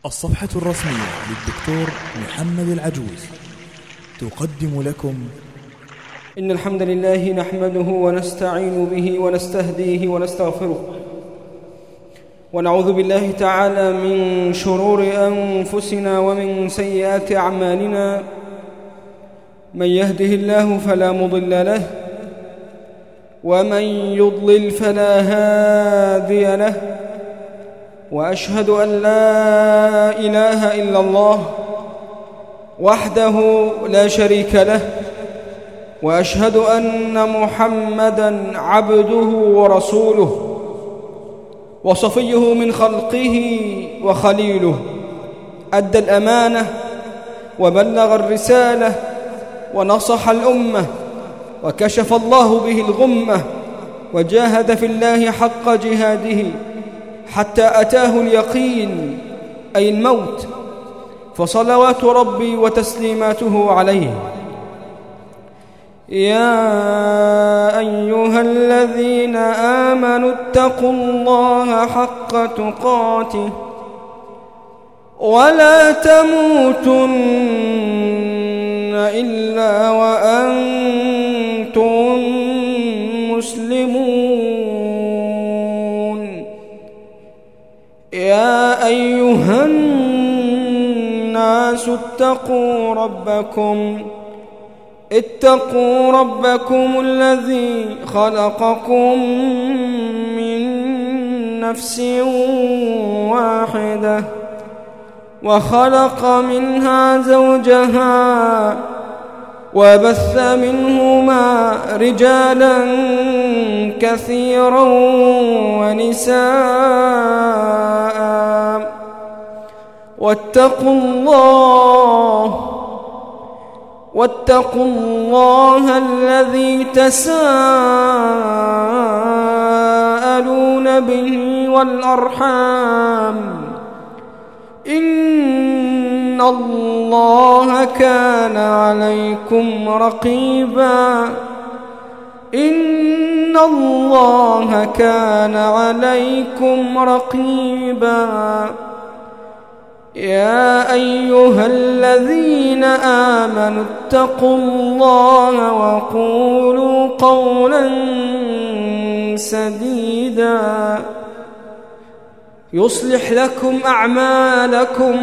الصفحة الرسمية للدكتور محمد العجوز تقدم لكم إن الحمد لله نحمده ونستعين به ونستهديه ونستغفره ونعوذ بالله تعالى من شرور أنفسنا ومن سيئات أعمالنا. من يهده الله فلا مضل له ومن يضلل فلا هادي له، وأشهد أن لا إله إلا الله وحده لا شريك له، وأشهد أن محمدًا عبده ورسوله وصفيه من خلقه وخليله. أدى الأمانة وبلغ الرسالة ونصح الأمة، وكشف الله به الغمة، وجاهد في الله حق جهاده حتى أتاه اليقين أي الموت، فصلوات ربي وتسليماته عليه. يا أيها الذين آمنوا اتقوا الله حق تقاته ولا تموتن إلا وأنتم مسلمون. يا أيها الناس اتقوا ربكم الذي خلقكم من نفس واحدة وخلق منها زوجها وبث منهما رجالا كثيرا ونساء، واتقوا الله الذي تساءلون به والأرحام، إن الله كان عليكم رقيبا. يا أيها الذين آمنوا اتقوا الله وقولوا قولا سديدا يصلح لكم أعمالكم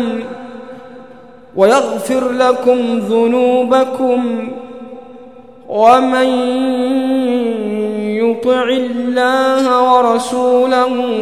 ويغفر لكم ذنوبكم، ومن يطع الله ورسوله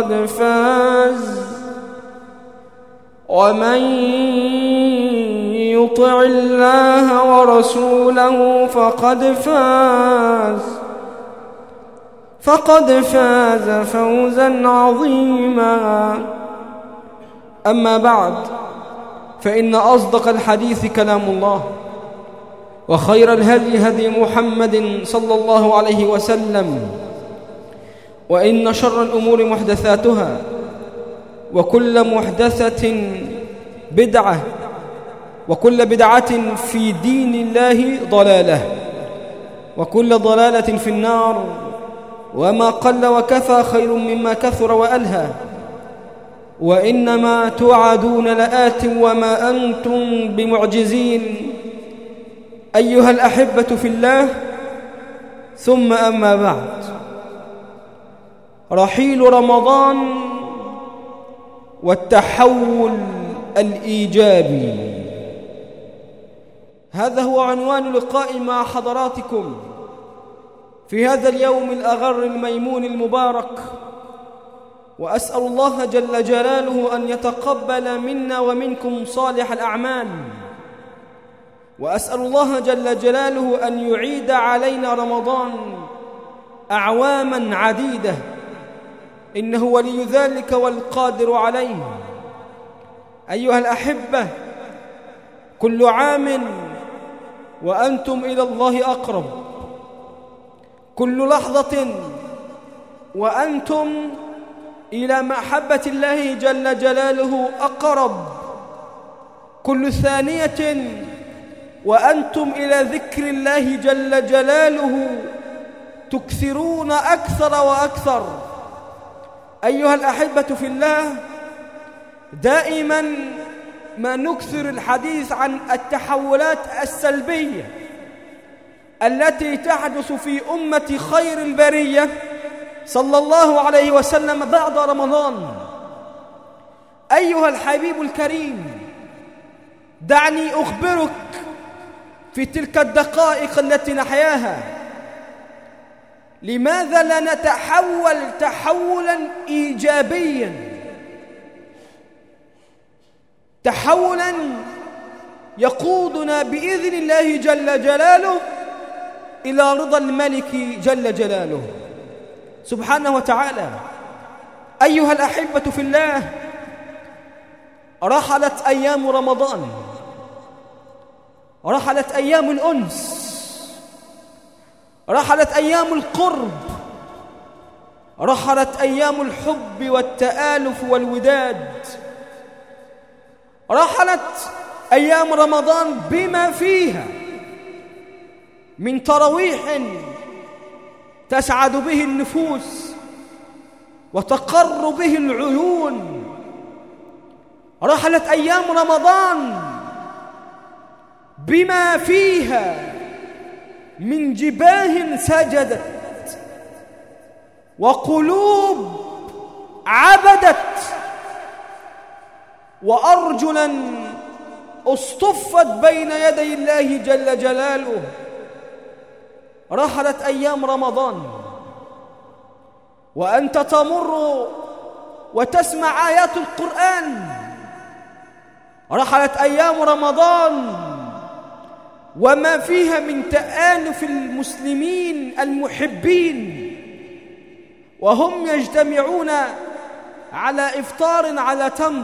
فقد فاز فوزا عظيما. أما بعد، فإن أصدق الحديث كلام الله، وخير الهدي هدي محمد صلى الله عليه وسلم، وإن شر الأمور محدثاتها، وكل محدثة بدعة، وكل بدعة في دين الله ضلالة، وكل ضلالة في النار. وما قل وكفى خير مما كثر وألهى، وإنما توعدون لآت وما أنتم بمعجزين. أيها الأحبة في الله، ثم أما بعد، رحيل رمضان والتحول الإيجابي، هذا هو عنوان لقائي مع حضراتكم في هذا اليوم الأغر الميمون المبارك. وأسأل الله جل جلاله أن يتقبل منا ومنكم صالح الأعمال، وأسأل الله جل جلاله أن يعيد علينا رمضان أعواما عديدة، إنه ولي ذلك والقادر عليه. أيها الأحبة، كل عام وأنتم إلى الله أقرب، كل لحظة وأنتم إلى محبة الله جل جلاله أقرب، كل ثانية وأنتم إلى ذكر الله جل جلاله تكثرون أكثر وأكثر. أيها الأحبة في الله، دائما ما نكثر الحديث عن التحولات السلبية التي تحدث في أمة خير البرية صلى الله عليه وسلم بعد رمضان. أيها الحبيب الكريم، دعني أخبرك في تلك الدقائق التي نحياها لماذا لا نتحول تحولا إيجابيا، تحولا يقودنا بإذن الله جل جلاله إلى رضا الملك جل جلاله سبحانه وتعالى. أيها الأحبة في الله، رحلت أيام رمضان، رحلت أيام الأنس، رحلت أيام القرب، رحلت أيام الحب والتآلف والوداد، رحلت أيام رمضان بما فيها من تراويح تسعد به النفوس وتقر به العيون، رحلت أيام رمضان بما فيها من جباه سجدت وقلوب عبدت وأرجلا اصطفت بين يدي الله جل جلاله. رحلت أيام رمضان وأنت تمر وتسمع آيات القرآن، رحلت أيام رمضان وما فيها من تآلف المسلمين المحبين وهم يجتمعون على إفطار على تمر،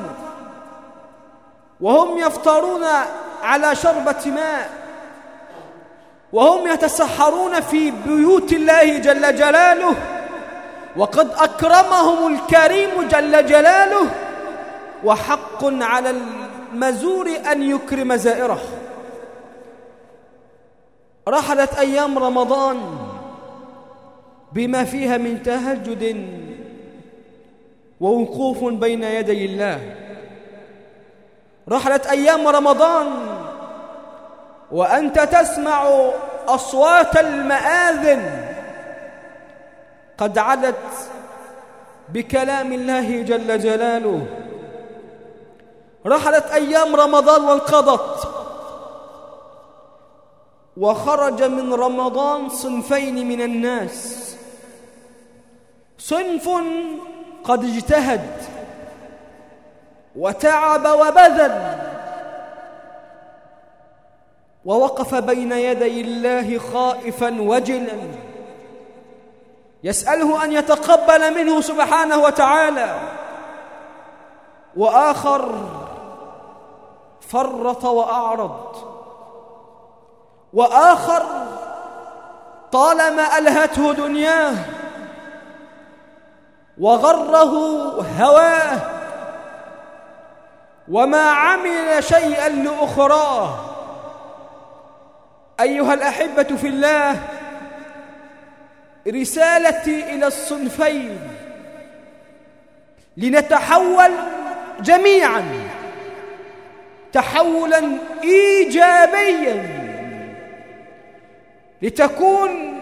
وهم يفطرون على شربة ماء، وهم يتسحرون في بيوت الله جل جلاله، وقد أكرمهم الكريم جل جلاله، وحق على المزور أن يكرم زائره. رحلت أيام رمضان بما فيها من تهجد ووقوف بين يدي الله. رحلت أيام رمضان وأنت تسمع أصوات المآذن قد عدت بكلام الله جل جلاله. رحلت أيام رمضان وانقضت، وخرج من رمضان صنفين من الناس: صنف قد اجتهد وتعب وبذل ووقف بين يدي الله خائفا وجلا يسأله أن يتقبل منه سبحانه وتعالى، وآخر فرط وأعرض، وآخر طالما ألهته دنياه وغره هواه وما عمل شيئا لأخراه. أيها الأحبة في الله، رسالتي إلى الصنفين لنتحول جميعا تحولا إيجابيا، لتكون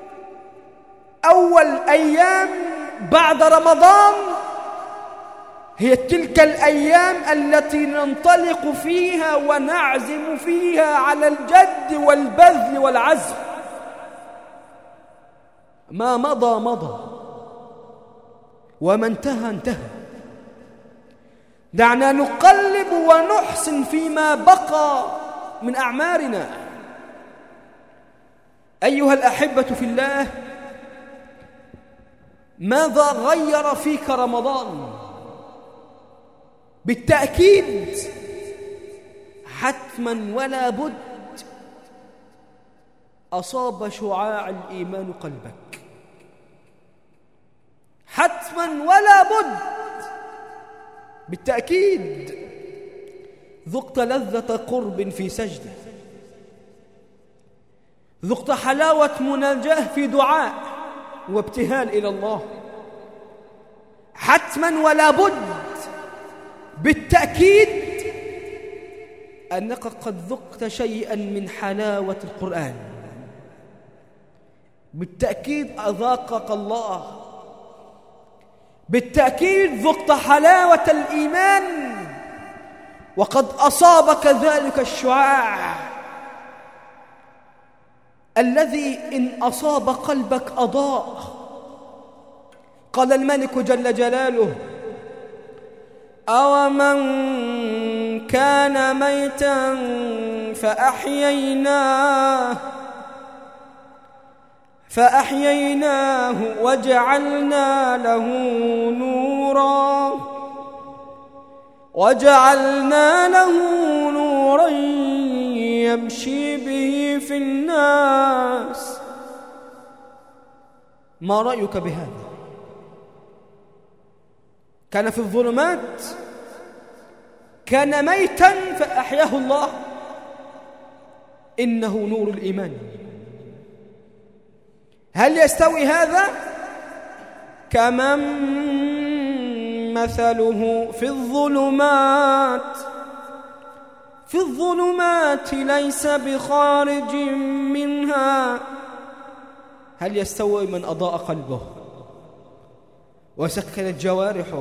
أول أيام بعد رمضان هي تلك الأيام التي ننطلق فيها ونعزم فيها على الجد والبذل والعزم. ما مضى مضى وما انتهى انتهى. دعنا نقلب ونحسن فيما بقى من أعمارنا. أيها الأحبة في الله، ماذا غير فيك رمضان؟ بالتأكيد حتما ولا بد أصاب شعاع الإيمان قلبك، حتما ولا بد. بالتأكيد ذقت لذة قرب في سجدة، ذقت حلاوة مناجاة في دعاء وابتهال إلى الله. حتما ولا بد بالتأكيد أنك قد ذقت شيئا من حلاوة القرآن، بالتأكيد أذاقك الله، بالتأكيد ذقت حلاوة الإيمان، وقد أصابك ذلك الشعاع الذي إن أصاب قلبك أضاء. قال الملك جل جلاله: أومن كان ميتا فأحييناه وجعلنا له نورا يمشي به في الناس. ما رأيك بهذا؟ كان في الظلمات، كان ميتا فأحياه الله، إنه نور الإيمان. هل يستوي هذا؟ كمن مثله في الظلمات ليس بخارج منها. هل يستوي من أضاء قلبه وسكنت جوارحه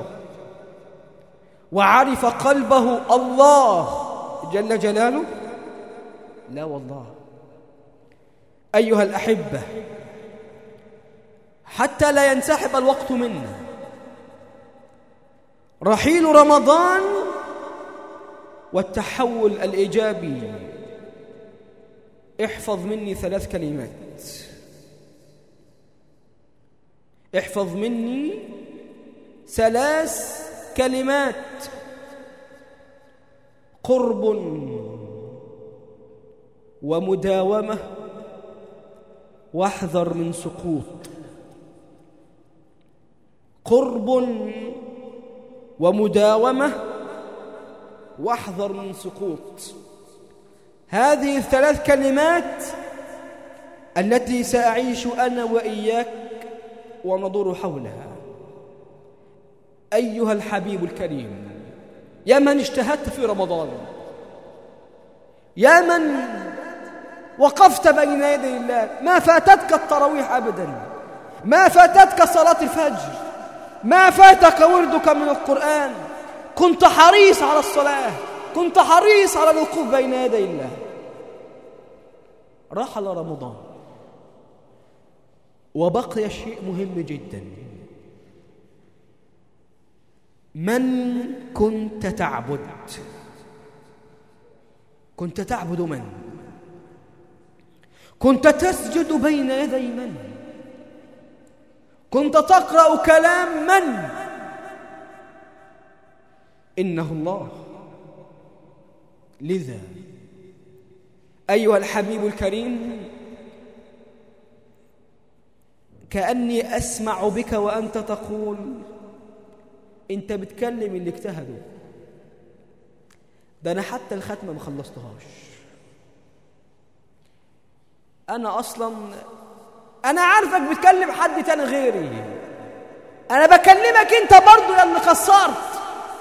وعرف قلبه الله جل جلاله؟ لا والله. أيها الأحبة، حتى لا ينسحب الوقت منا، رحيل رمضان والتحول الإيجابي، احفظ مني 3 كلمات، احفظ مني 3 كلمات: قرب ومداومة واحذر من سقوط. قرب ومداومة واحذر من سقوط. هذه 3 كلمات التي سأعيش أنا وإياك وندور حولها. أيها الحبيب الكريم، يا من اجتهدت في رمضان، يا من وقفت بين يدي الله، ما فاتتك التراويح أبدا، ما فاتتك صلاة الفجر، ما فاتك وردك من القرآن، كنت حريص على الصلاة، كنت حريص على الوقوف بين يدي الله. رحل رمضان وبقي شيء مهم جدا: من كنت تعبد؟ كنت تعبد من؟ كنت تسجد بين يدي من؟ كنت تقرأ كلام من؟ إنه الله. لذا أيها الحبيب الكريم، كأني أسمع بك وأنت تقول، أنت بتكلم اللي اجتهدوا، ده أنا حتى الختمة ما خلصتهاش. أنا عارفك بتكلم حد تاني غيري، أنا بكلمك أنت برضو يا اللي قصرت.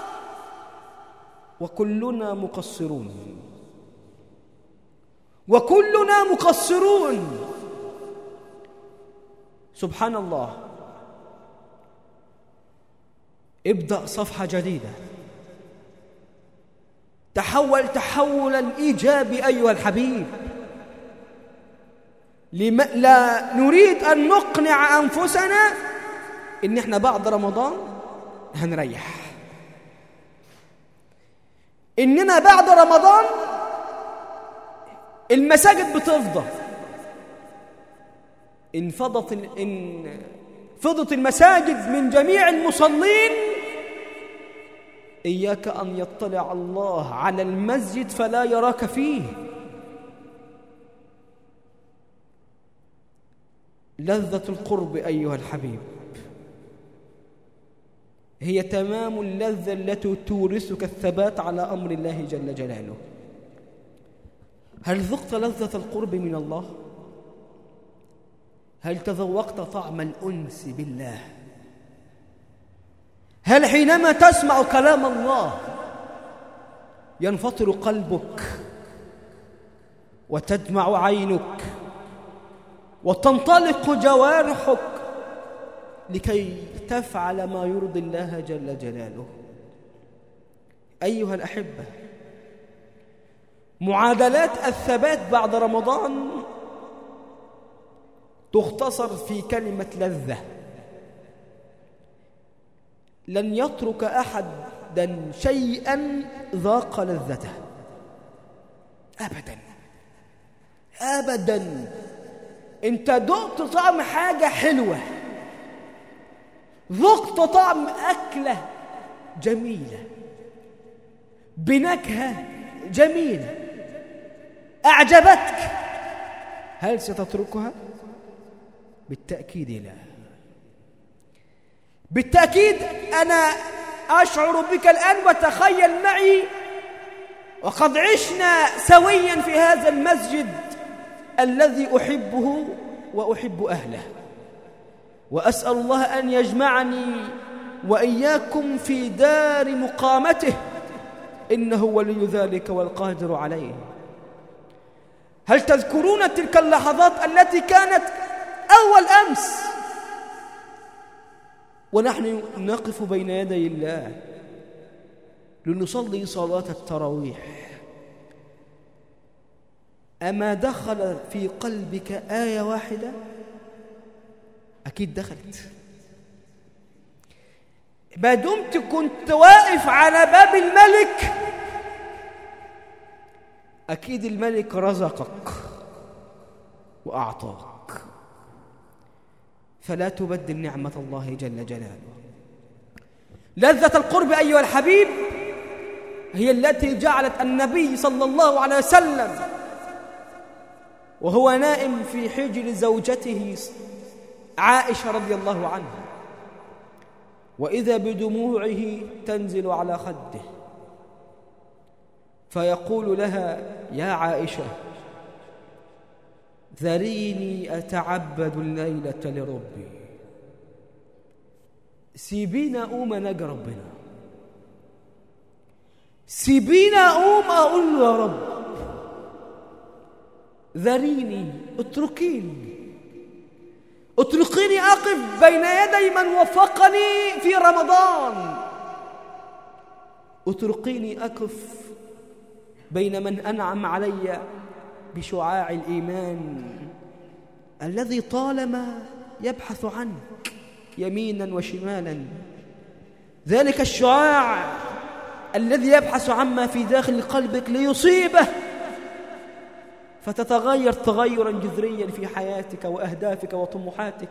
وكلنا مقصرون، وكلنا مقصرون. سبحان الله. ابدأ صفحة جديدة، تحول تحولا إيجابي أيها الحبيب. لا نريد أن نقنع أنفسنا إن إحنا بعد رمضان هنريح، إننا بعد رمضان المساجد بتفضى، إن فضت المساجد من جميع المصلين، إياك أن يطلع الله على المسجد فلا يراك فيه. لذة القرب أيها الحبيب هي تمام اللذة التي تورثك الثبات على أمر الله جل جلاله. هل ذقت لذة القرب من الله؟ هل تذوقت طعم الأنس بالله؟ هل حينما تسمع كلام الله ينفطر قلبك وتدمع عينك وتنطلق جوارحك لكي تفعل ما يرضي الله جل جلاله. أيها الأحبة، معادلات الثبات بعد رمضان تختصر في كلمة لذة. لن يترك أحدا شيئا ذاق لذته أبدا أبدا. أنت ذقت طعم حاجة حلوة، ذقت طعم أكلة جميلة بنكهة جميلة أعجبتك، هل ستتركها؟ بالتأكيد لا. بالتأكيد أنا أشعر بك الآن وتخيل معي، وقد عشنا سويا في هذا المسجد الذي أحبه وأحب أهله، وأسأل الله أن يجمعني وإياكم في دار مقامته، إنه ولي ذلك والقادر عليه. هل تذكرون تلك اللحظات التي كانت أول أمس ونحن نقف بين يدي الله لنصلي صلاة التراويح؟ أما دخل في قلبك آية واحدة؟ أكيد دخلت. ما دمت كنت واقف على باب الملك، أكيد الملك رزقك وأعطاك، فلا تبدل نعمة الله جل جلاله. لذة القرب أيها الحبيب هي التي جعلت النبي صلى الله عليه وسلم وهو نائم في حجر زوجته عائشة رضي الله عنها، وإذا بدموعه تنزل على خده، فيقول لها: يا عائشة، ذريني أتعبد الليلة لربي، سيبينا أقوم أناجي ربنا، سيبينا أقوم أقول له يا رب، ذريني، اتركيني أقف بين يدي من وفقني في رمضان، اتركيني أقف بين من أنعم علي بشعاع الإيمان الذي طالما يبحث عنك يمينا وشمالا، ذلك الشعاع الذي يبحث عما في داخل قلبك ليصيبه، فتتغير تغيرا جذريا في حياتك وأهدافك وطموحاتك.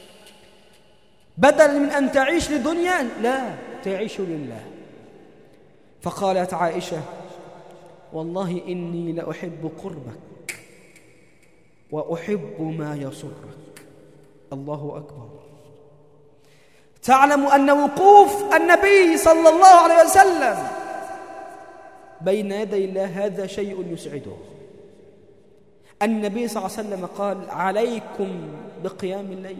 بدلا من أن تعيش لدنيا، لا، تعيش لله. فقالت عائشة: والله إني لأحب قربك وأحب ما يسرك. الله أكبر. تعلم أن وقوف النبي صلى الله عليه وسلم بين يدي الله هذا شيء يسعده. النبي صلى الله عليه وسلم قال: عليكم بقيام الليل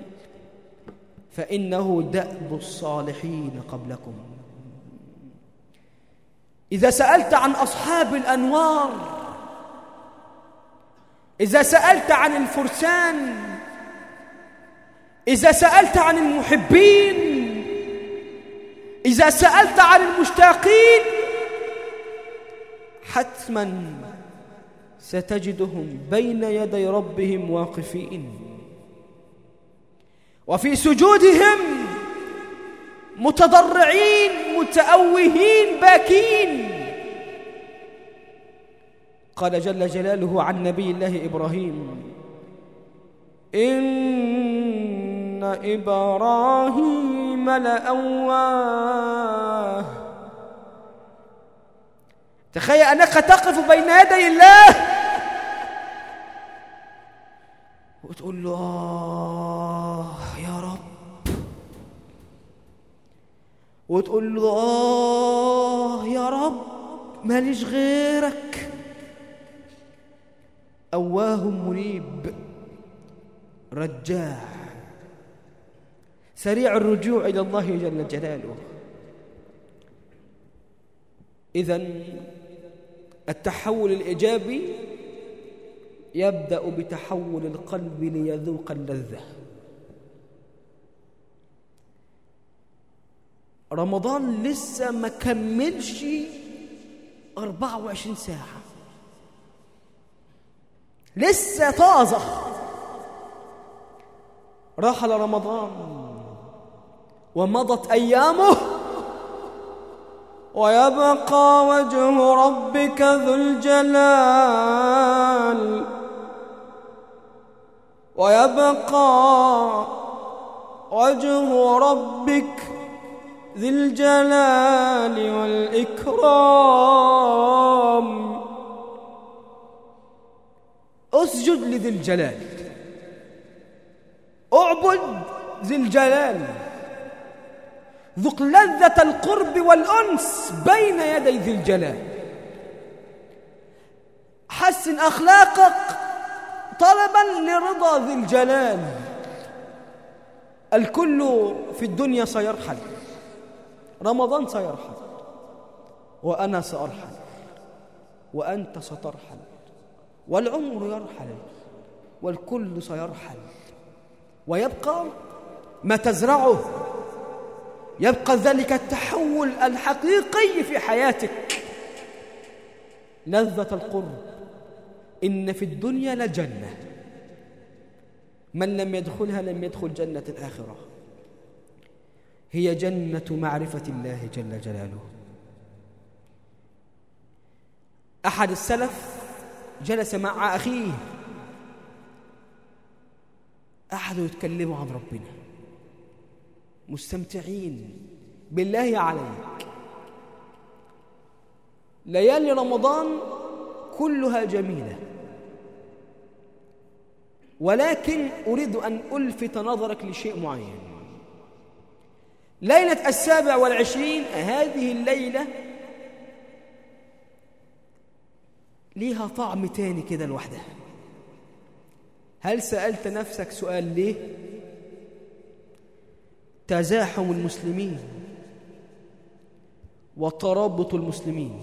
فإنه دأب الصالحين قبلكم. إذا سألت عن أصحاب الأنوار، إذا سألت عن الفرسان، إذا سألت عن المحبين، إذا سألت عن المشتاقين، حتما ستجدهم بين يدي ربهم واقفين، وفي سجودهم متضرعين متأوهين باكين. قال جل جلاله عن نبي الله إبراهيم: إن إبراهيم لأواه. تخيل أنك تقف بين يدي الله وتقول له: يا رب، وتقول له: يا رب، ماليش غيرك. أواه منيب، رجاع، سريع الرجوع إلى الله جل جلاله. إذن التحول الإيجابي يبدأ بتحول القلب ليذوق اللذة. رمضان لسه ما كملش 24 ساعة، لسه طازة. رحل رمضان ومضت أيامه، ويبقى وجه ربك ذو الجلال، ويبقى وجه ربك ذي الجلال والإكرام. اسجد لذي الجلال، اعبد ذي الجلال، ذق لذة القرب والأنس بين يدي ذي الجلال. حسن أخلاقك طلبا لرضا ذي الجلال. الكل في الدنيا سيرحل، رمضان سيرحل، وأنا سأرحل، وأنت سترحل، والعمر يرحل، والكل سيرحل، ويبقى ما تزرعه. يبقى ذلك التحول الحقيقي في حياتك، لذة القرب. إن في الدنيا لجنة، من لم يدخلها لم يدخل جنة الآخرة. هي جنة معرفة الله جل جلاله. أحد السلف جلس مع أخيه، أحدوا يتكلموا عن ربنا مستمتعين. بالله عليك، ليالي رمضان كلها جميلة، ولكن أريد أن ألفت نظرك لشيء معين. ليلة 27 هذه الليلة ليها طعم تاني كده لوحدها. هل سألت نفسك سؤال ليه؟ تزاحم المسلمين وترابط المسلمين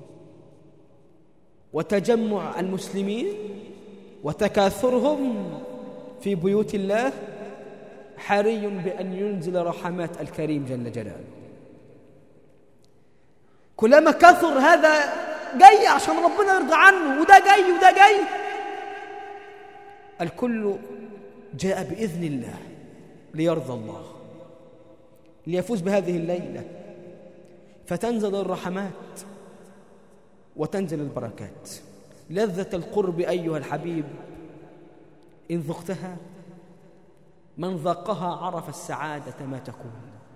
وتجمع المسلمين وتكاثرهم في بيوت الله حري بأن ينزل رحمات الكريم جل جلاله. كلما كثر هذا جاي عشان ربنا يرضى عنه، وده جاي وده جاي، الكل جاء بإذن الله ليرضى الله، ليفوز بهذه الليلة، فتنزل الرحمات وتنزل البركات. لذة القرب أيها الحبيب إن ذقتها، من ذاقها عرف السعادة ما تكون.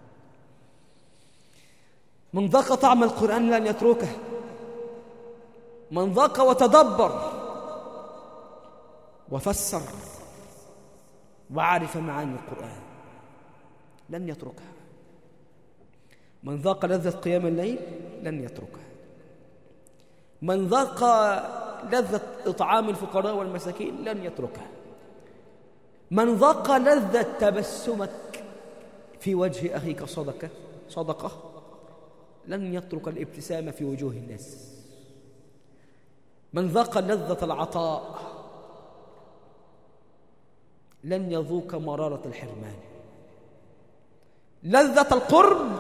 من ذاق طعم القرآن لن يتركه، من ذاق وتدبر وفسر وعرف معاني القرآن لن يتركها. من ذاق لذة قيام الليل لن يتركها. من ذاق لذة إطعام الفقراء والمساكين لن يتركها. من ذاق لذة تبسمك في وجه أخيك صدقة لن يترك الابتسامة في وجوه الناس. من ذاق لذة العطاء لن يذوق مرارة الحرمان. لذة القرب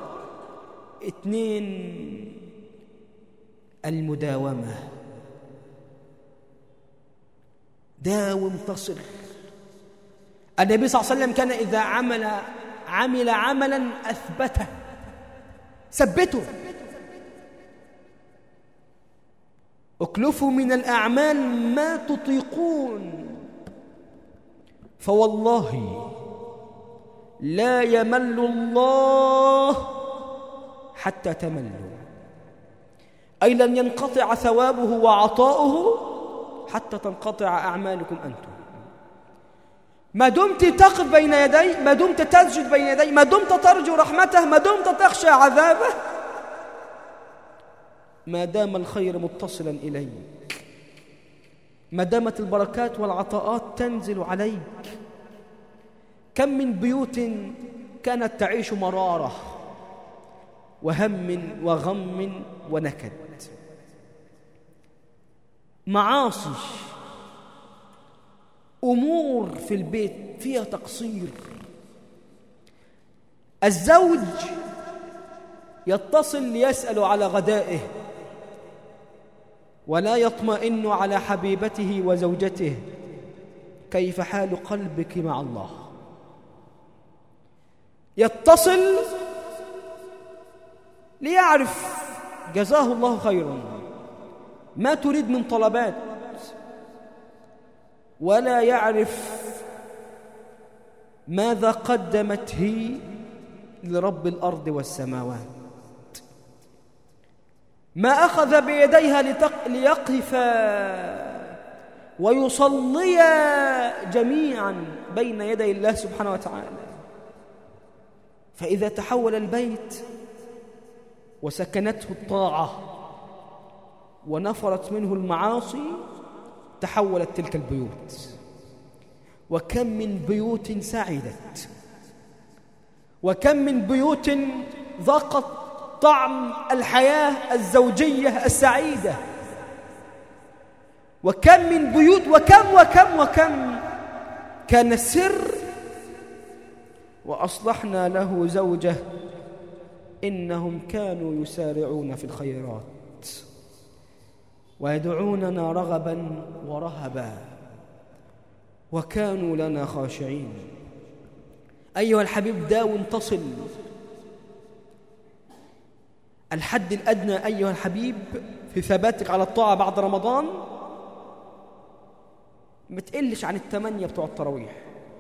2 المداومة. داوم تصل. النبي صلى الله عليه وسلم كان إذا عمل عملا أثبته، ثبته. اكلفوا من الأعمال ما تطيقون، فوالله لا يمل الله حتى تملوا، أي لن ينقطع ثوابه وعطاؤه حتى تنقطع أعمالكم أنتم. ما دمت تقف بين يدي، ما دمت تسجد بين يدي، ما دمت ترجو رحمته، ما دمت تخشى عذابه، ما دام الخير متصلا إليك، ما دامت البركات والعطاءات تنزل عليك. كم من بيوت كانت تعيش مرارة وهم وغم ونكد، معاصي، أمور في البيت فيها تقصير. الزوج يتصل ليسأل على غدائه ولا يطمئن على حبيبته وزوجته، كيف حال قلبك مع الله؟ يتصل ليعرف جزاه الله خيرا ما تريد من طلبات، ولا يعرف ماذا قدمت هي لرب الأرض والسماوات. ما أخذ بيديها ليقف ويصليا جميعا بين يدي الله سبحانه وتعالى. فإذا تحول البيت وسكنته الطاعة ونفرت منه المعاصي تحولت تلك البيوت. وكم من بيوت سعدت، وكم من بيوت ذاقت طعم الحياة الزوجية السعيدة، وكم من بيوت وكم كان السر وأصلحنا له زوجه إنهم كانوا يسارعون في الخيرات ويدعوننا رغبا ورهبا وكانوا لنا خاشعين. أيها الحبيب، داوم تصل. الحد الأدنى أيها الحبيب في ثباتك على الطاعة بعد رمضان ما تقلش عن 8 بتوع التراويح،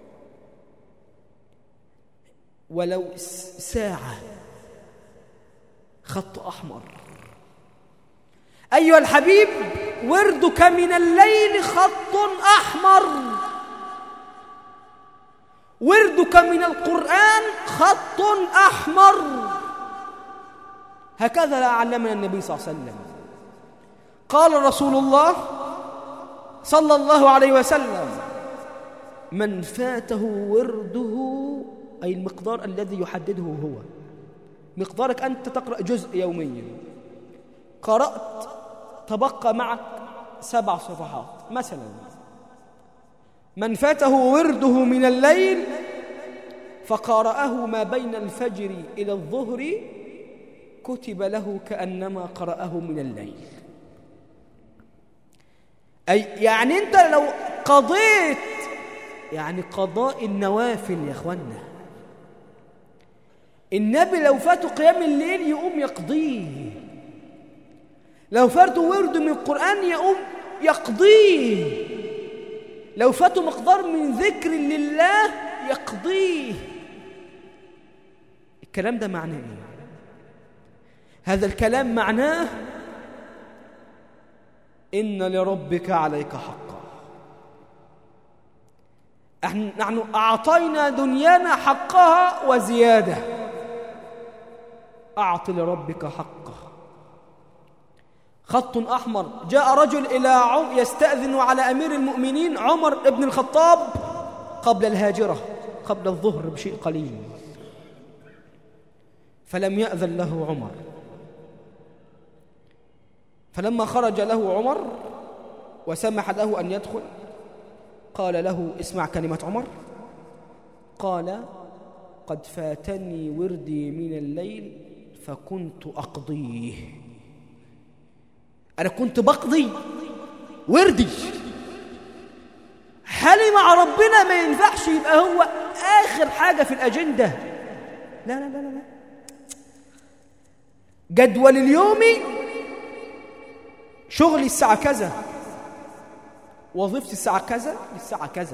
ولو ساعة، خط أحمر. أيها الحبيب، وردك من الليل خط أحمر، وردك من القرآن خط أحمر. هكذا علمنا النبي صلى الله عليه وسلم. قال رسول الله صلى الله عليه وسلم: من فاته ورده، أي المقدار الذي يحدده هو، مقدارك أنت تقرأ جزء يوميا، قرأت تبقى معك 7 صفحات مثلا، من فاته ورده من الليل فقرأه ما بين الفجر إلى الظهر كتب له كأنما قرأه من الليل. أي يعني أنت لو قضيت، يعني قضاء النوافل يا أخوانا، النبي لو فاته قيام الليل يقوم يقضيه، لو فاته ورد من القرآن يقوم يقضيه، لو فاته مقدار من ذكر لله يقضيه. الكلام ده معناه ايه؟ هذا الكلام معناه إن لربك عليك حقا. نحن أعطينا دنيانا حقها وزيادة. أعط لربك حقه. خط أحمر. جاء رجل إلى يستأذن على أمير المؤمنين عمر بن الخطاب قبل الهاجرة، قبل الظهر بشيء قليل، فلم يأذن له عمر. فلما خرج له عمر وسمح له أن يدخل قال له: اسمع كلمة عمر. قال: قد فاتني وردي من الليل فكنت أقضيه. أنا كنت بقضي وردي. حالي مع ربنا ما ينفعش يبقى هو آخر حاجة في الأجندة. لا لا لا لا، جدول اليومي شغلي الساعة كذا، وظيفتي الساعة كذا للساعة كذا.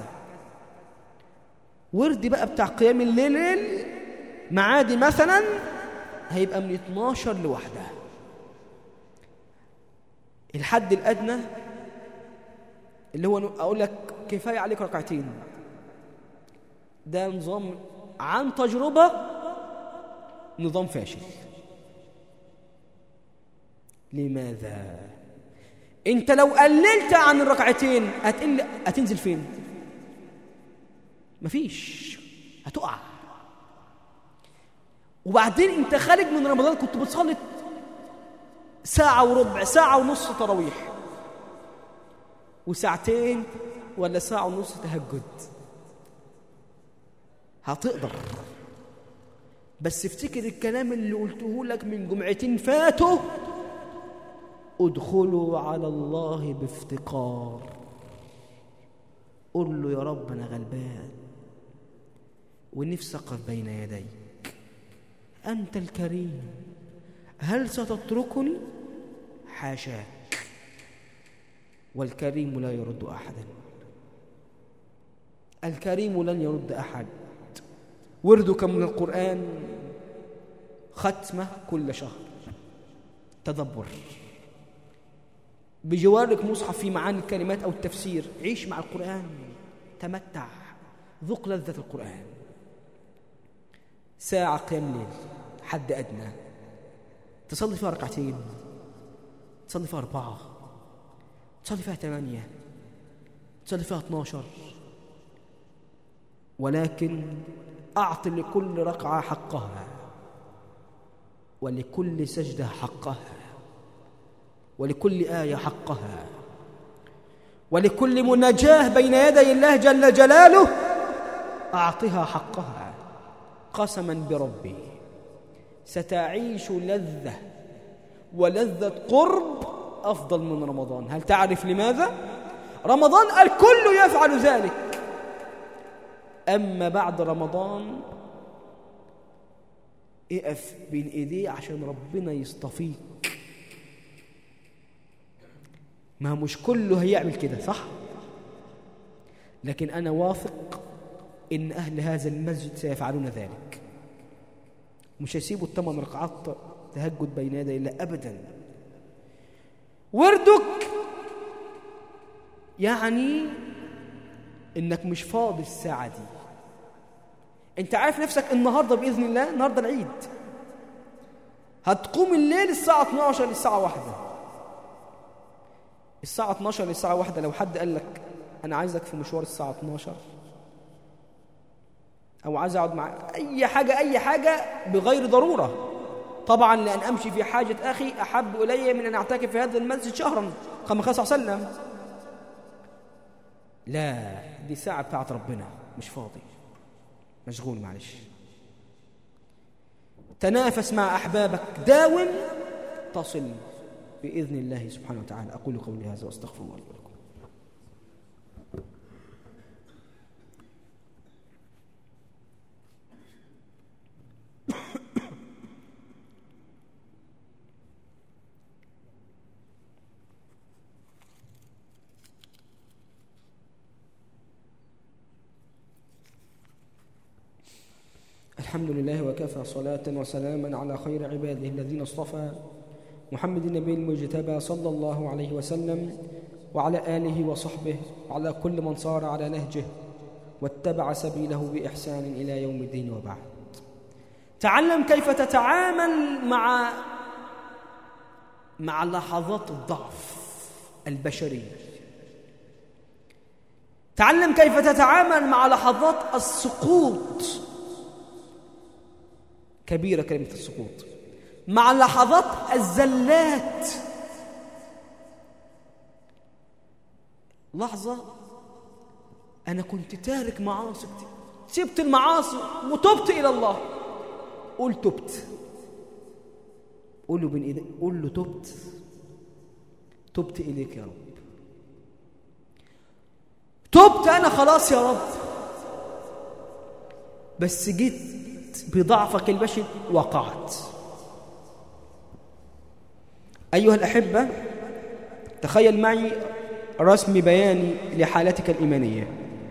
وردي بقى بتاع قيام الليل معادي مثلا هيبقى من 12 لوحده. الحد الأدنى اللي هو أقول لك كفاية عليك ركعتين، ده نظام عن تجربة، نظام فاشل. لماذا؟ انت لو قللت عن الركعتين هتنزل فين؟ مفيش، هتقع. وبعدين انت خارج من رمضان كنت بتصلي 1 ساعة وربع، 1 ساعة ونص تراويح، وساعتين ولا ساعة ونص تهجد، هتقدر. بس افتكر الكلام اللي قلته لك من جمعتين فاتوا: ادخلوا على الله بافتقار. قل له: يا رب أنا غلبان ونفسي أقف بين يديك، أنت الكريم، هل ستتركني؟ حاشاك، والكريم لا يرد أحدا. الكريم لن يرد أحد. وردك من القرآن ختمة كل شهر، تدبر بجوارك مصحف في معاني الكلمات أو التفسير، عيش مع القرآن، تمتع، ذق لذة القرآن. ساعة قيام ليل حد أدنى، تصلي فيها ركعتين، تصلي فيها 4، تصلي فيها 8، تصلي فيها 12، ولكن أعط لكل ركعة حقها، ولكل سجدة حقها، ولكل آية حقها، ولكل مناجاة بين يدي الله جل جلاله أعطها حقها. قسما بربي ستعيش لذة ولذة قرب أفضل من رمضان. هل تعرف لماذا؟ رمضان الكل يفعل ذلك، أما بعد رمضان اقف بين إيديه عشان ربنا يصطفيك. ما مش كله هيعمل كده، صح؟ لكن أنا واثق إن أهل هذا المسجد سيفعلون ذلك، مش هيسيبوا 8 ركعات تهجد بين يدي الله أبدا. وردك يعني إنك مش فاضي الساعة دي. أنت عارف نفسك النهاردة بإذن الله، النهاردة العيد، هتقوم الليل الساعة 12 للساعة 1، الساعة 12 للساعة 1. لو حد قال لك أنا عايزك في مشوار الساعة 12، أو عايز أقعد مع أي حاجة بغير ضرورة طبعا، لأن أمشي في حاجة أخي أحب إلي من أن أعتكف في هذا المسجد شهرا كما قال صلى الله عليه وسلم. لا، دي ساعة بتاعت ربنا، مش فاضي، مشغول، معلش. تنافس مع أحبابك، داوم تصل بإذن الله سبحانه وتعالى. أقول قولي هذا وأستغفر الله لي ولكم. الحمد لله وكفى، صلاة وسلاما على خير عباده الذين اصطفى، محمد النبي المجتبى صلى الله عليه وسلم، وعلى آله وصحبه، وعلى كل من صار على نهجه واتبع سبيله بإحسان إلى يوم الدين. وبعد، تعلم كيف تتعامل مع لحظات الضعف البشرية. تعلم كيف تتعامل مع لحظات السقوط، كبيرة كلمة السقوط، مع لحظات الزلات. لحظة أنا كنت تارك معاصي كتير، سبت المعاصي وتبت إلى الله، قول تبت، قول له بين إيديك، قول له تبت إليك يا رب، تبت أنا خلاص يا رب، بس جيت بضعفك البشري وقعت. أيها الأحبة، تخيل معي رسم بياني لحالتك الإيمانية.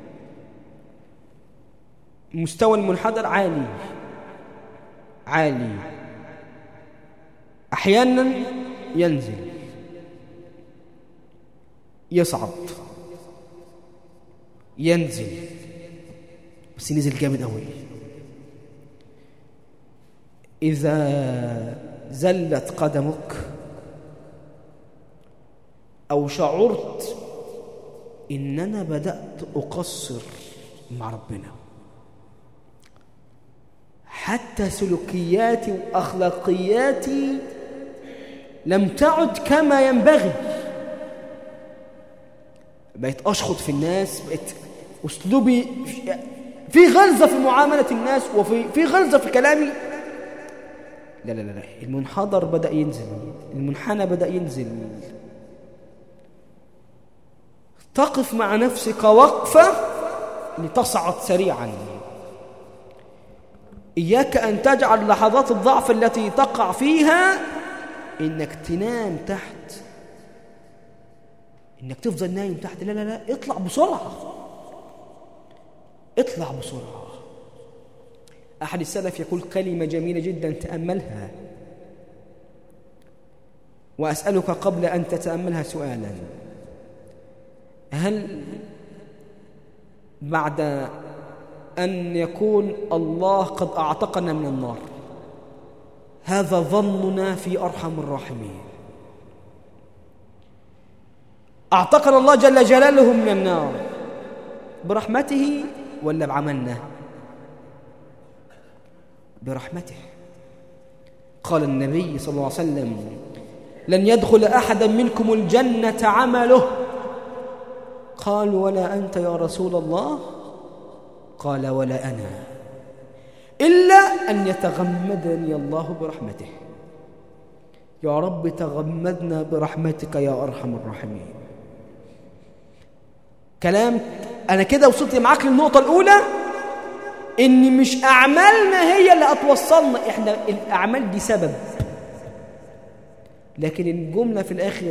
مستوى المنحدر عالي، أحيانا ينزل، يصعد، ينزل، بس نزل جامد أوي. إذا زلت قدمك أو شعرت إن أنا بدأت أقصر مع ربنا، حتى سلوكياتي وأخلاقياتي لم تعد كما ينبغي، بقيت أشخط في الناس، بقيت أسلوبي في غلظة في معاملة الناس وفي غلظة في كلامي. لا لا لا، المنحدر بدأ ينزل، المنحنى بدأ ينزل. تقف مع نفسك وقفة لتصعد سريعا. إياك أن تجعل لحظات الضعف التي تقع فيها إنك تنام تحت، إنك تفضل نايم تحت. لا لا لا، اطلع بسرعة، اطلع بسرعة. أحد السلف يقول كلمة جميلة جدا تأملها، وأسألك قبل أن تتأملها سؤالا: هل بعد أن يكون الله قد أعتقنا من النار، هذا ظننا في أرحم الراحمين، أعتقنا الله جل جلاله من النار برحمته ولا بعملنا؟ برحمته. قال النبي صلى الله عليه وسلم: لن يدخل أحدا منكم الجنة عمله. قالوا: ولا أنت يا رسول الله؟ قال: ولا أنا، إلا أن يتغمدني الله برحمته. يا رب تغمدنا برحمتك يا أرحم الراحمين. كلام أنا كده وصلت معاك للنقطة الأولى، إن مش أعمالنا هي اللي هتوصلنا، إحنا الأعمال دي سبب، لكن الجملة في الآخر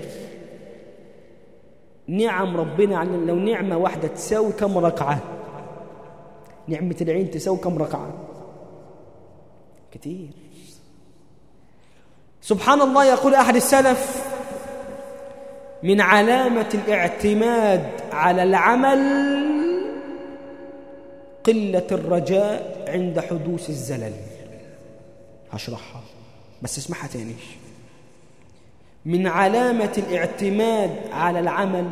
نعم ربنا علينا. لو نعمة واحدة تساوي كم ركعة؟ نعمة العين تساوي كم ركعة؟ كتير. سبحان الله. يقول أحد السلف: من علامة الاعتماد على العمل قلة الرجاء عند حدوث الزلل. هشرحها بس اسمعها تاني. من علامة الاعتماد على العمل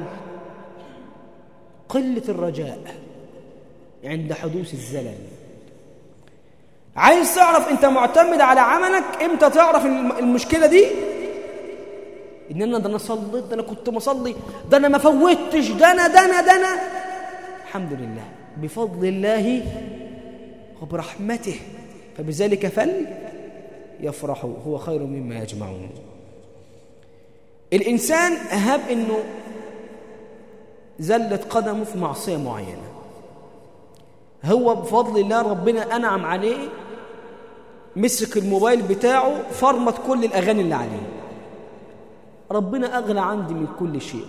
قلة الرجاء عند حدوث الزلل. عايز تعرف انت معتمد على عملك امتى؟ تعرف المشكلة دي ان انا ده انا صليت، ده انا كنت مصلي، ده انا ما فوتش، ده انا الحمد لله بفضل الله وبرحمته، فبذلك فليفرحوا هو خير مما يجمعون. الإنسان أهاب إنه زلت قدمه في معصية معينة، هو بفضل الله ربنا أنعم عليه، مسك الموبايل بتاعه فرمت كل الأغاني اللي عليه، ربنا أغنى عندي من كل شيء،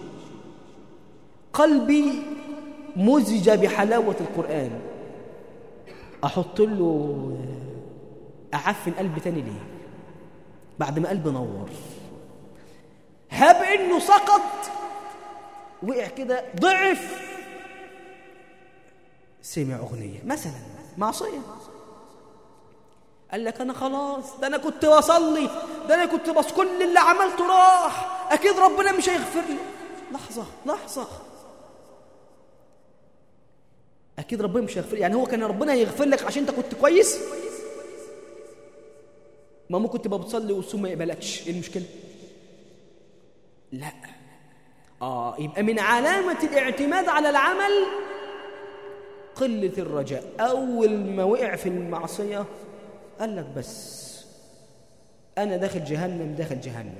قلبي مزج بحلاوة القرآن، أحط له أعفن قلب تاني ليه بعد ما قلبي نور؟ هاب إنه سقط، وقع كده، ضعف، سمع أغنية مثلا معصية، قال لك أنا خلاص، ده أنا كنت بصلي، ده أنا كنت بس كل اللي عملته راح، أكيد ربنا مش هيغفر لي. لحظة، أكيد ربنا مش هيغفر لي. يعني هو كان ربنا يغفر لك عشان أنت كنت كويس؟ ما ممكن تبقى بتصلي والصوم ما يقبلكش، إيه المشكلة؟ لا. يبقى من علامة الاعتماد على العمل قلة الرجاء. أول ما وقع في المعصية قال لك بس أنا داخل جهنم،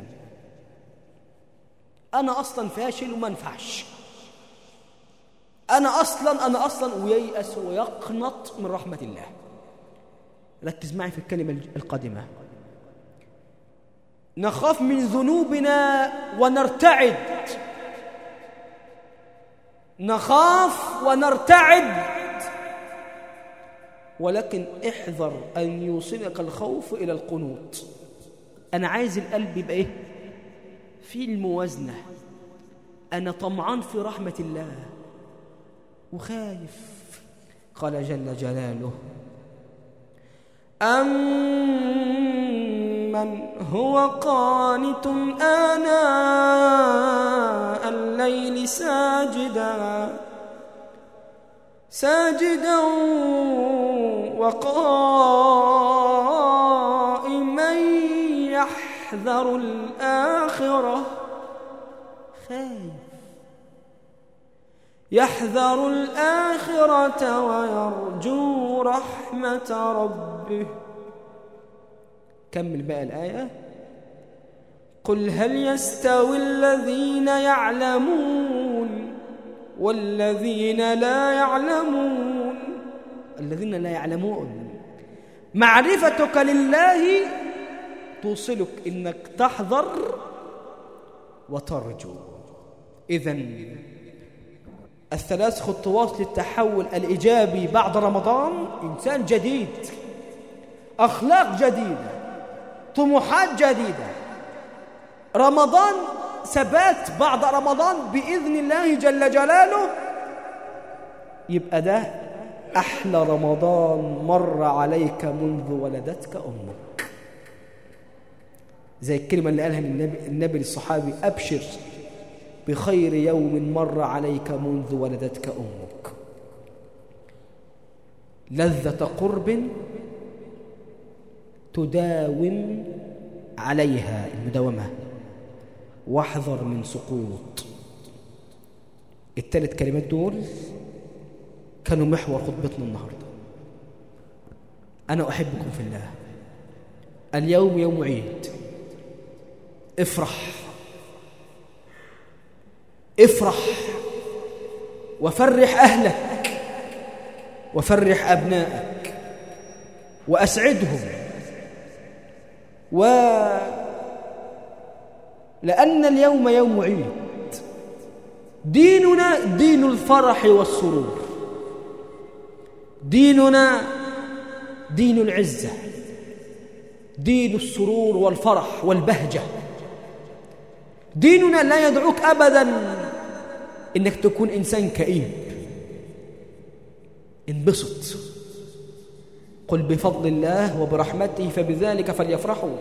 أنا أصلا فاشل وما نفعش، أنا أصلا وييأس ويقنط من رحمة الله. ركز معي في الكلمة القادمة. نخاف من ذنوبنا ونرتعد، نخاف ونرتعد، ولكن احذر أن يوصلك الخوف إلى القنوط. أنا عايز القلب يبقى إيه؟ في الموازنة، أنا طمعان في رحمة الله وخايف. قال جل جلاله: أمن هو قانت آناء الليل ساجدا وقائما يحذر الآخرة، خايف. يحذر الآخرة ويرجو رحمة ربه. كمل بقى الآية. قل هل يستوي الذين يعلمون والذين لا يعلمون. الذين لا يعلمون معرفتك لله توصلك إنك تحذر وترجو. إذن الثلاث خطوات للتحول الإيجابي بعد رمضان: إنسان جديد، أخلاق جديدة، طموحات جديدة. رمضان ثبات بعد رمضان بإذن الله جل جلاله. يبقى ده أحلى رمضان مر عليك منذ ولدتك أمك. زي الكلمة اللي قالها النبي للصحابي: أبشر بخير يوم مر عليك منذ ولدتك أمك. لذة قرب تداوم عليها المداومة، واحذر من سقوط. الثلاث كلمات دول كانوا محور خطبتنا النهاردة. أنا أحبكم في الله. اليوم يوم عيد. افرح وفرح أهلك وفرح أبنائك وأسعدهم، لأن اليوم يوم عيد. ديننا دين الفرح والسرور، ديننا دين العزة، دين السرور والفرح والبهجة. ديننا لا يدعوك أبداً إنك تكون إنسان كئيب. انبسط. قل بفضل الله وبرحمته فبذلك فليفرحوا.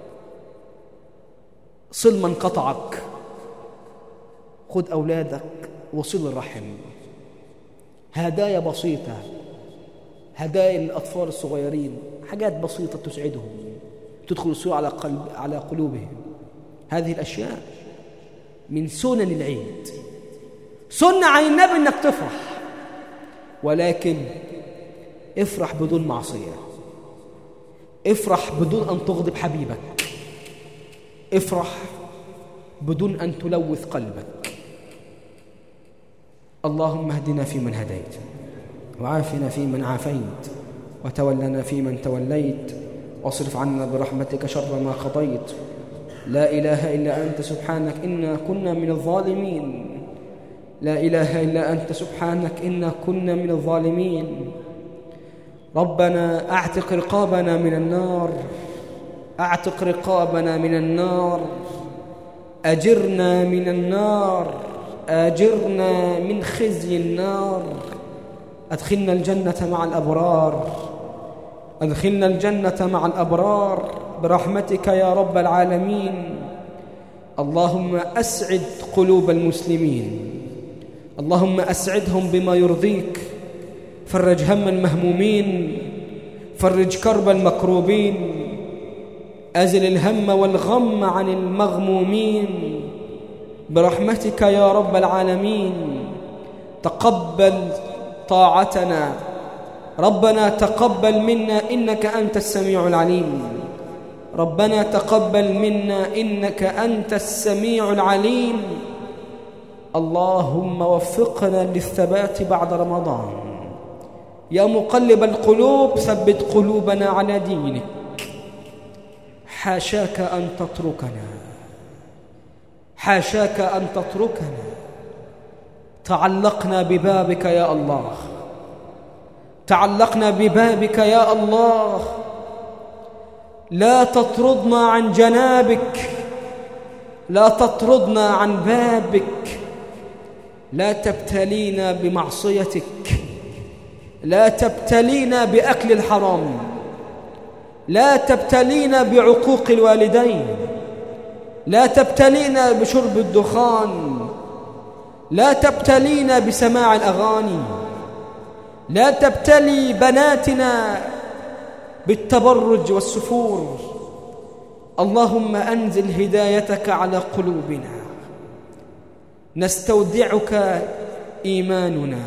صل من قطعك، خذ أولادك وصل الرحم. هدايا بسيطة، هدايا للأطفال الصغيرين، حاجات بسيطة تسعدهم، تدخل السرور على قلوبهم. هذه الأشياء من سنن العيد. سنة عن النبي إنك تفرح، ولكن افرح بدون معصية، افرح بدون أن تغضب حبيبك، افرح بدون أن تلوث قلبك. اللهم اهدنا فيمن هديت، وعافنا فيمن عافيت، وتولنا فيمن توليت، واصرف عنا برحمتك شر ما قضيت. لا إله إلا أنت سبحانك إنا كنا من الظالمين. لا إله إلا أنت سبحانك إنا كنا من الظالمين. ربنا أعتق رقابنا من النار، أعتق رقابنا من النار، أجرنا من النار، أجرنا من خزي النار. أدخلنا الجنة مع الأبرار، أدخلنا الجنة مع الأبرار برحمتك يا رب العالمين. اللهم أسعد قلوب المسلمين، اللهم أسعدهم بما يرضيك. فرج هم المهمومين، فرج كرب المكروبين، أزل الهم والغم عن المغمومين برحمتك يا رب العالمين. تقبل طاعتنا ربنا، تقبل منا إنك أنت السميع العليم. ربنا تقبل منا إنك أنت السميع العليم. اللهم وفقنا للثبات بعد رمضان. يا مقلب القلوب ثبت قلوبنا على دينك. حاشاك أن تتركنا، حاشاك أن تتركنا. تعلقنا ببابك يا الله، تعلقنا ببابك يا الله. لا تطردنا عن جنابك، لا تطردنا عن بابك. لا تبتلينا بمعصيتك، لا تبتلينا بأكل الحرام، لا تبتلينا بعقوق الوالدين، لا تبتلينا بشرب الدخان، لا تبتلينا بسماع الأغاني، لا تبتلي بناتنا بالتبرج والسفور. اللهم أنزل هدايتك على قلوبنا. نستودعك إيماننا،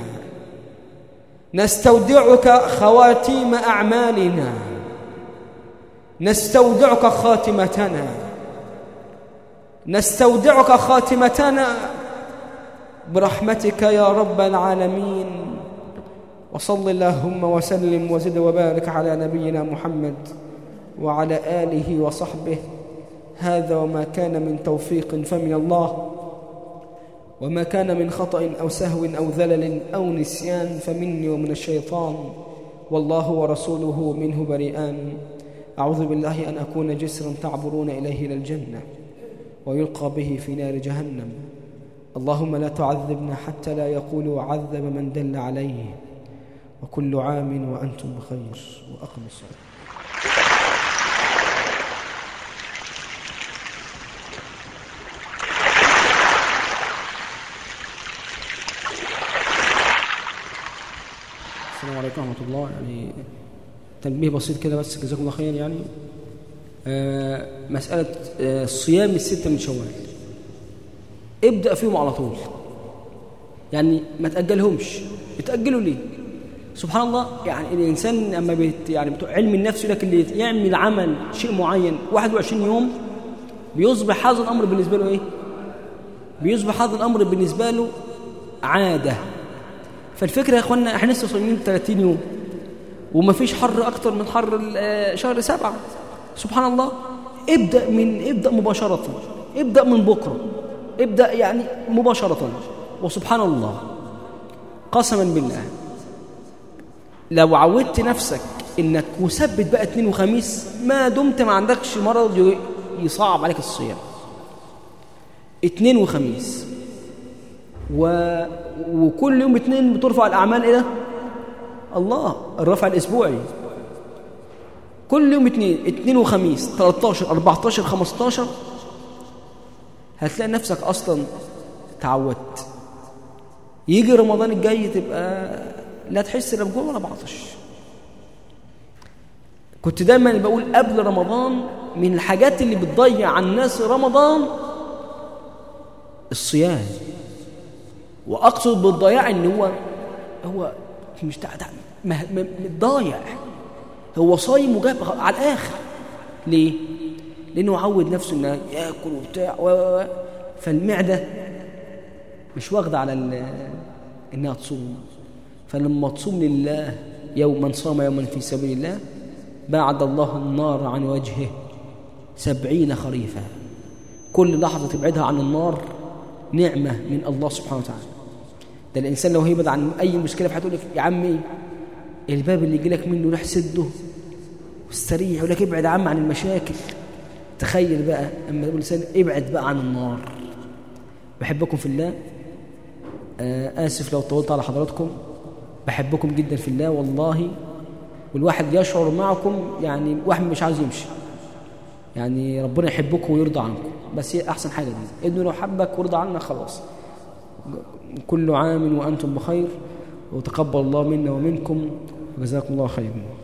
نستودعك خواتيم أعمالنا، نستودعك خاتمتنا، نستودعك خاتمتنا برحمتك يا رب العالمين. وصل اللهم وسلم وزد وبارك على نبينا محمد وعلى آله وصحبه. هذا وما كان من توفيق فمن الله، وما كان من خطأ أو سهو أو ذلل أو نسيان فمني ومن الشيطان، والله ورسوله منه بريئان. أعوذ بالله أن أكون جسرا تعبرون إليه إلى الجنة ويلقى به في نار جهنم. اللهم لا تعذبنا حتى لا يقول عذب من دل عليه. وكل عام وأنتم بخير، وأقم الصلاة. السلام عليكم ورحمة الله. يعني تنبيه بسيط كده بس، جزاكم الله خير. يعني مسألة صيام الستة من شوال، ابدأ فيهم على طول، يعني ما تأجلهمش. بتأجلوا ليه؟ سبحان الله. يعني الإنسان أما يعني بتوع علم النفس لك اللي يعمل عمل شيء معين 21 يوم بيصبح هذا الأمر بالنسبة له إيه؟ بيصبح هذا الأمر بالنسبة له عادة. فالفكرة يا أخوانا إحنا لسه صايمين 30 يوم وما فيش حر أكتر من حر شهر 7. سبحان الله. ابدأ مباشرة، ابدأ من بكرة، ابدأ يعني مباشرة. وسبحان الله قسما بالله لو عودت نفسك إنك مثبت بقى 2 وخميس ما دمت ما عندكش مرض يصعب عليك الصيام، 2 وخميس وكل يوم 2 بترفع الأعمال إلى الله، الرفع الأسبوعي كل يوم 2 وخميس 13 14 15 هتلاقي نفسك أصلا تعودت. يجي رمضان الجاي تبقى لا تحس لا بجوع ولا بعطش. كنت دايما بقول قبل رمضان من الحاجات اللي بتضيع عن الناس رمضان الصيام. وأقصد بالضياع إن هو مش ضايع، هو صايم وجاب على الآخر. ليه؟ لأنه عود نفسه إنه يأكل وبتاع فالمعدة مش واخدة على إنها تصوم. فلما تصوم لله يوما صام يوما في سبيل الله بعد الله النار عن وجهه 70 خريفا. كل لحظة تبعدها عن النار نعمة من الله سبحانه وتعالى. ده الإنسان لو هيبعد عن أي مشكلة في حياته يقول لك يا عمي الباب اللي يجي لك منه روح سده واستريح، يقول لك ابعد عم عن المشاكل. تخيل بقى أما يقول الإنسان ابعد بقى عن النار. بحبكم في الله. آسف لو طولت على حضراتكم، بحبكم جدا في الله والله. والواحد يشعر معكم يعني واحد مش عايز يمشي. يعني ربنا يحبكم ويرضى عنكم، بس هي أحسن حاجة دي. إنه لو حبك ورضى عنك خلاص. كل عام وأنتم بخير، وتقبل الله منا ومنكم، وجزاكم الله خيرا.